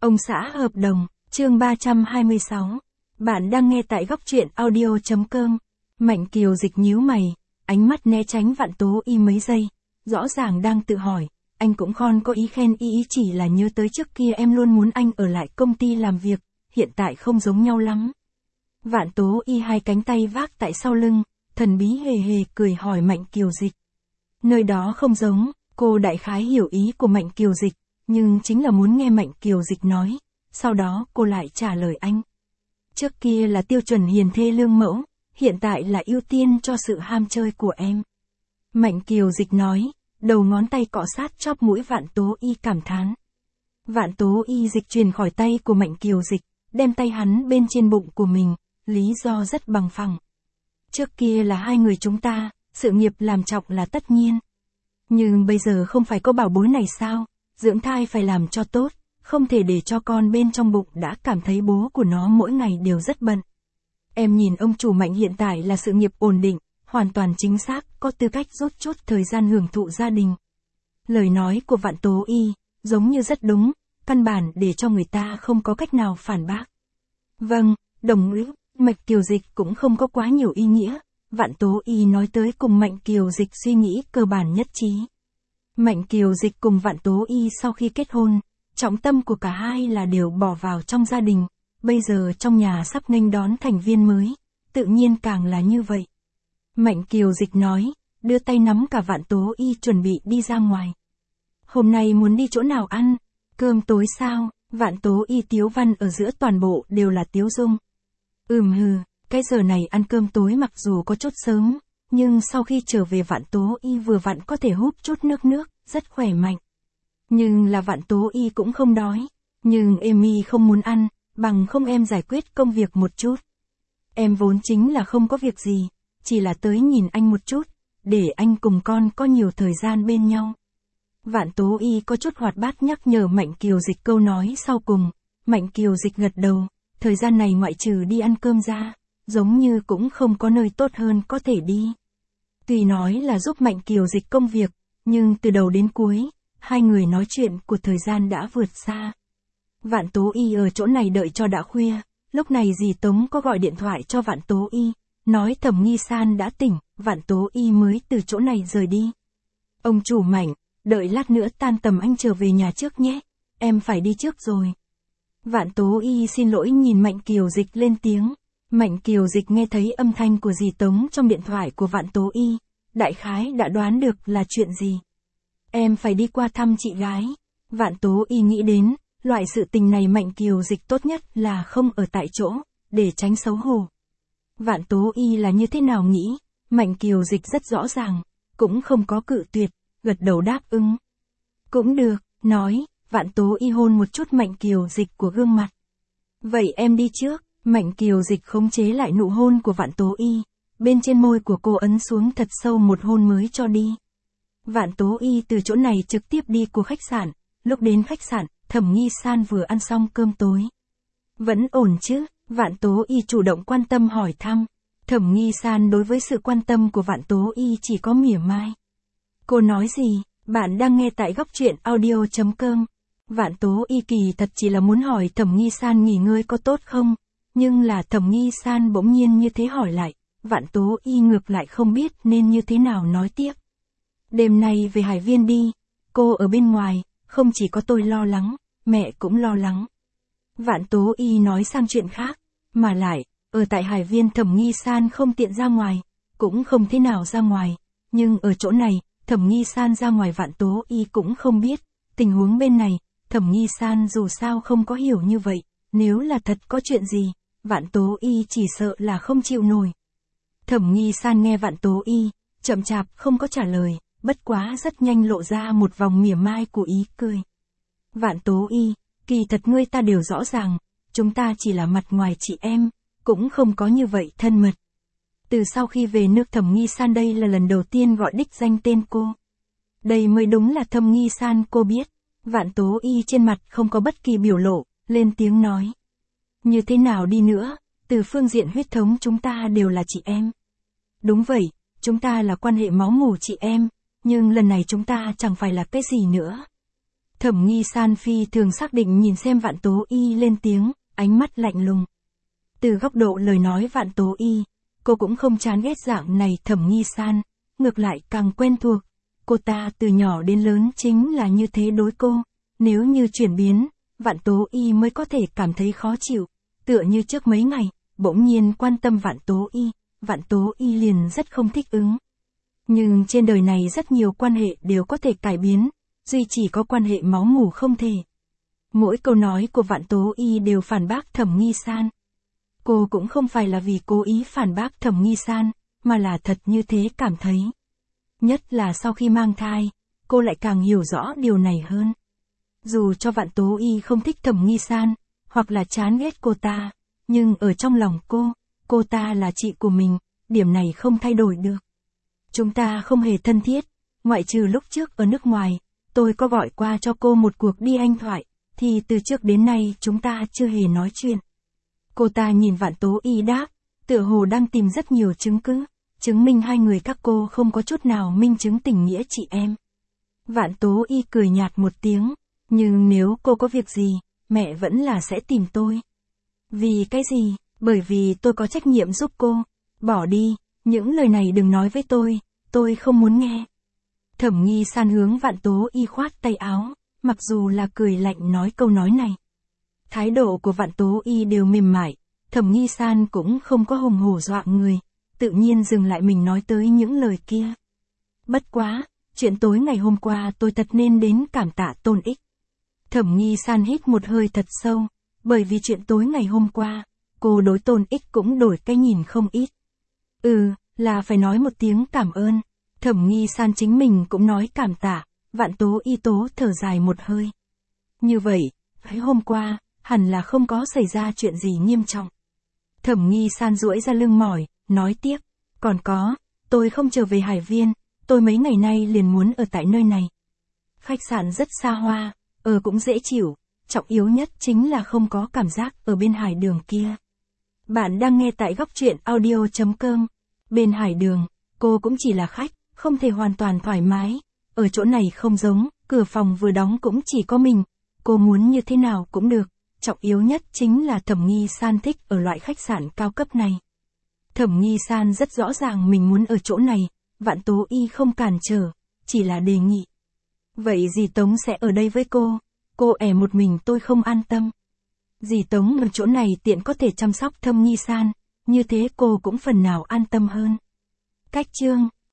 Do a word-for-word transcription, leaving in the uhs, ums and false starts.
Ông xã hợp đồng, chương ba trăm hai mươi sáu. Bạn đang nghe tại góc truyện audio chấm com. Mạnh Kiều Dịch nhíu mày, ánh mắt né tránh Vạn Tố Y mấy giây, rõ ràng đang tự hỏi, anh cũng không có ý khen y, ý chỉ là nhớ tới trước kia em luôn muốn anh ở lại công ty làm việc, hiện tại không giống nhau lắm. Vạn Tố Y hai cánh tay vác tại sau lưng, thần bí hề hề cười hỏi Mạnh Kiều Dịch. Nơi đó không giống, cô đại khái hiểu ý của Mạnh Kiều Dịch, nhưng chính là muốn nghe Mạnh Kiều Dịch nói, sau đó cô lại trả lời anh. Trước kia là tiêu chuẩn hiền thê lương mẫu, hiện tại là ưu tiên cho sự ham chơi của em. Mạnh Kiều Dịch nói, đầu ngón tay cọ sát chóp mũi Vạn Tố Y cảm thán. Vạn Tố Y dịch chuyển khỏi tay của Mạnh Kiều Dịch, đem tay hắn bên trên bụng của mình, lý do rất bằng phẳng. Trước kia là hai người chúng ta, sự nghiệp làm trọng là tất nhiên. Nhưng bây giờ không phải có bảo bối này sao, dưỡng thai phải làm cho tốt, không thể để cho con bên trong bụng đã cảm thấy bố của nó mỗi ngày đều rất bận. Em nhìn ông chủ Mạnh hiện tại là sự nghiệp ổn định, hoàn toàn chính xác, có tư cách rút chút thời gian hưởng thụ gia đình. Lời nói của Vạn Tố Y, giống như rất đúng, căn bản để cho người ta không có cách nào phản bác. Vâng, đồng ý, Mạnh Kiều Dịch cũng không có quá nhiều ý nghĩa, Vạn Tố Y nói tới cùng Mạnh Kiều Dịch suy nghĩ cơ bản nhất trí. Mạnh Kiều Dịch cùng Vạn Tố Y sau khi kết hôn, trọng tâm của cả hai là đều bỏ vào trong gia đình, bây giờ trong nhà sắp nghênh đón thành viên mới, tự nhiên càng là như vậy. Mạnh Kiều Dịch nói, đưa tay nắm cả Vạn Tố Y chuẩn bị đi ra ngoài. Hôm nay muốn đi chỗ nào ăn? Cơm tối sao? Vạn Tố Y tiếu văn ở giữa toàn bộ đều là tiếu dung. Ừm hừ, cái giờ này ăn cơm tối mặc dù có chút sớm, nhưng sau khi trở về Vạn Tố Y vừa vặn có thể húp chút nước nước, rất khỏe mạnh. Nhưng là Vạn Tố Y cũng không đói, nhưng Amy không muốn ăn, bằng không em giải quyết công việc một chút. Em vốn chính là không có việc gì, chỉ là tới nhìn anh một chút, để anh cùng con có nhiều thời gian bên nhau. Vạn Tố Y có chút hoạt bát nhắc nhở Mạnh Kiều Dịch câu nói sau cùng, Mạnh Kiều Dịch gật đầu, thời gian này ngoại trừ đi ăn cơm ra, giống như cũng không có nơi tốt hơn có thể đi. Tuy nói là giúp Mạnh Kiều Dịch công việc, nhưng từ đầu đến cuối, hai người nói chuyện của thời gian đã vượt xa. Vạn Tố Y ở chỗ này đợi cho đã khuya, lúc này dì Tống có gọi điện thoại cho Vạn Tố Y, nói Thẩm Nghi San đã tỉnh, Vạn Tố Y mới từ chỗ này rời đi. Ông chủ Mạnh, đợi lát nữa tan tầm anh trở về nhà trước nhé, em phải đi trước rồi. Vạn Tố Y xin lỗi nhìn Mạnh Kiều Dịch lên tiếng. Mạnh Kiều Dịch nghe thấy âm thanh của dì Tống trong điện thoại của Vạn Tố Y, đại khái đã đoán được là chuyện gì. Em phải đi qua thăm chị gái. Vạn Tố Y nghĩ đến, loại sự tình này Mạnh Kiều Dịch tốt nhất là không ở tại chỗ, để tránh xấu hổ. Vạn Tố Y là như thế nào nghĩ, Mạnh Kiều Dịch rất rõ ràng, cũng không có cự tuyệt, gật đầu đáp ứng. Cũng được, nói, Vạn Tố Y hôn một chút Mạnh Kiều Dịch của gương mặt. Vậy em đi trước. Mạnh Kiều Dịch khống chế lại nụ hôn của Vạn Tố Y, bên trên môi của cô ấn xuống thật sâu một hôn mới cho đi. Vạn Tố Y từ chỗ này trực tiếp đi của khách sạn, lúc đến khách sạn, Thẩm Nghi San vừa ăn xong cơm tối. Vẫn ổn chứ? Vạn Tố Y chủ động quan tâm hỏi thăm. Thẩm Nghi San đối với sự quan tâm của Vạn Tố Y chỉ có mỉa mai. Cô nói gì? Bạn đang nghe tại góc truyện audio chấm com. Vạn Tố Y kỳ thật chỉ là muốn hỏi Thẩm Nghi San nghỉ ngơi có tốt không? Nhưng là Thẩm Nghi San bỗng nhiên như thế hỏi lại, Vạn Tố Y ngược lại không biết nên như thế nào nói tiếp. Đêm nay về Hải Viên đi, cô ở bên ngoài, không chỉ có tôi lo lắng, mẹ cũng lo lắng. Vạn Tố Y nói sang chuyện khác, mà lại, ở tại Hải Viên Thẩm Nghi San không tiện ra ngoài, cũng không thế nào ra ngoài, nhưng ở chỗ này, Thẩm Nghi San ra ngoài Vạn Tố Y cũng không biết, tình huống bên này, Thẩm Nghi San dù sao không có hiểu như vậy, nếu là thật có chuyện gì, Vạn Tố Y chỉ sợ là không chịu nổi. Thẩm Nghi San nghe Vạn Tố Y, chậm chạp không có trả lời, bất quá rất nhanh lộ ra một vòng mỉa mai của ý cười. Vạn Tố Y, kỳ thật ngươi ta đều rõ ràng, chúng ta chỉ là mặt ngoài chị em, cũng không có như vậy thân mật. Từ sau khi về nước Thẩm Nghi San đây là lần đầu tiên gọi đích danh tên cô. Đây mới đúng là Thẩm Nghi San cô biết. Vạn Tố Y trên mặt không có bất kỳ biểu lộ, lên tiếng nói. Như thế nào đi nữa, từ phương diện huyết thống chúng ta đều là chị em. Đúng vậy, chúng ta là quan hệ máu mủ chị em, nhưng lần này chúng ta chẳng phải là cái gì nữa. Thẩm Nghi San phi thường xác định nhìn xem Vạn Tố Y lên tiếng, ánh mắt lạnh lùng. Từ góc độ lời nói Vạn Tố Y, cô cũng không chán ghét dạng này Thẩm Nghi San, ngược lại càng quen thuộc. Cô ta từ nhỏ đến lớn chính là như thế đối cô, nếu như chuyển biến, Vạn Tố Y mới có thể cảm thấy khó chịu, tựa như trước mấy ngày, bỗng nhiên quan tâm Vạn Tố Y, Vạn Tố Y liền rất không thích ứng. Nhưng trên đời này rất nhiều quan hệ đều có thể cải biến, duy chỉ có quan hệ máu mủ không thể. Mỗi câu nói của Vạn Tố Y đều phản bác Thẩm Nghi San. Cô cũng không phải là vì cố ý phản bác Thẩm Nghi San, mà là thật như thế cảm thấy. Nhất là sau khi mang thai, cô lại càng hiểu rõ điều này hơn. Dù cho Vạn Tố Y không thích Thẩm Nghi San, hoặc là chán ghét cô ta, nhưng ở trong lòng cô, cô ta là chị của mình, điểm này không thay đổi được. Chúng ta không hề thân thiết, ngoại trừ lúc trước ở nước ngoài, tôi có gọi qua cho cô một cuộc đi anh thoại, thì từ trước đến nay chúng ta chưa hề nói chuyện. Cô ta nhìn Vạn Tố Y đáp, tựa hồ đang tìm rất nhiều chứng cứ, chứng minh hai người các cô không có chút nào minh chứng tình nghĩa chị em. Vạn Tố Y cười nhạt một tiếng, nhưng nếu cô có việc gì, mẹ vẫn là sẽ tìm tôi. Vì cái gì? Bởi vì tôi có trách nhiệm giúp cô. Bỏ đi, những lời này đừng nói với tôi, tôi không muốn nghe. Thẩm Nghi San hướng Vạn Tố Y khoát tay áo, mặc dù là cười lạnh nói câu nói này. Thái độ của Vạn Tố Y đều mềm mại, Thẩm Nghi San cũng không có hùng hổ dọa người, tự nhiên dừng lại mình nói tới những lời kia. Bất quá, chuyện tối ngày hôm qua tôi thật nên đến cảm tạ Tôn Ích. Thẩm Nghi San hít một hơi thật sâu, bởi vì chuyện tối ngày hôm qua, cô đối Tôn Ích cũng đổi cái nhìn không ít. Ừ, là phải nói một tiếng cảm ơn. Thẩm Nghi San chính mình cũng nói cảm tạ, Vạn Tố Y tố thở dài một hơi. Như vậy, phải hôm qua, hẳn là không có xảy ra chuyện gì nghiêm trọng. Thẩm Nghi San duỗi ra lưng mỏi, nói tiếp, còn có, tôi không trở về Hải Viên, tôi mấy ngày nay liền muốn ở tại nơi này. Khách sạn rất xa hoa, ở cũng dễ chịu, trọng yếu nhất chính là không có cảm giác ở bên hải đường kia. Bạn đang nghe tại góc truyện audio chấm com. Bên hải đường, cô cũng chỉ là khách, không thể hoàn toàn thoải mái. Ở chỗ này không giống, cửa phòng vừa đóng cũng chỉ có mình. Cô muốn như thế nào cũng được. Trọng yếu nhất chính là Thẩm Nghi San thích ở loại khách sạn cao cấp này. Thẩm Nghi San rất rõ ràng mình muốn ở chỗ này, Vạn Tố Y không cản trở, chỉ là đề nghị. Vậy dì Tống sẽ ở đây với cô, cô ẻ một mình tôi không an tâm. Dì Tống ở chỗ này tiện có thể chăm sóc Thẩm Nghi San, như thế cô cũng phần nào an tâm hơn. Cách chương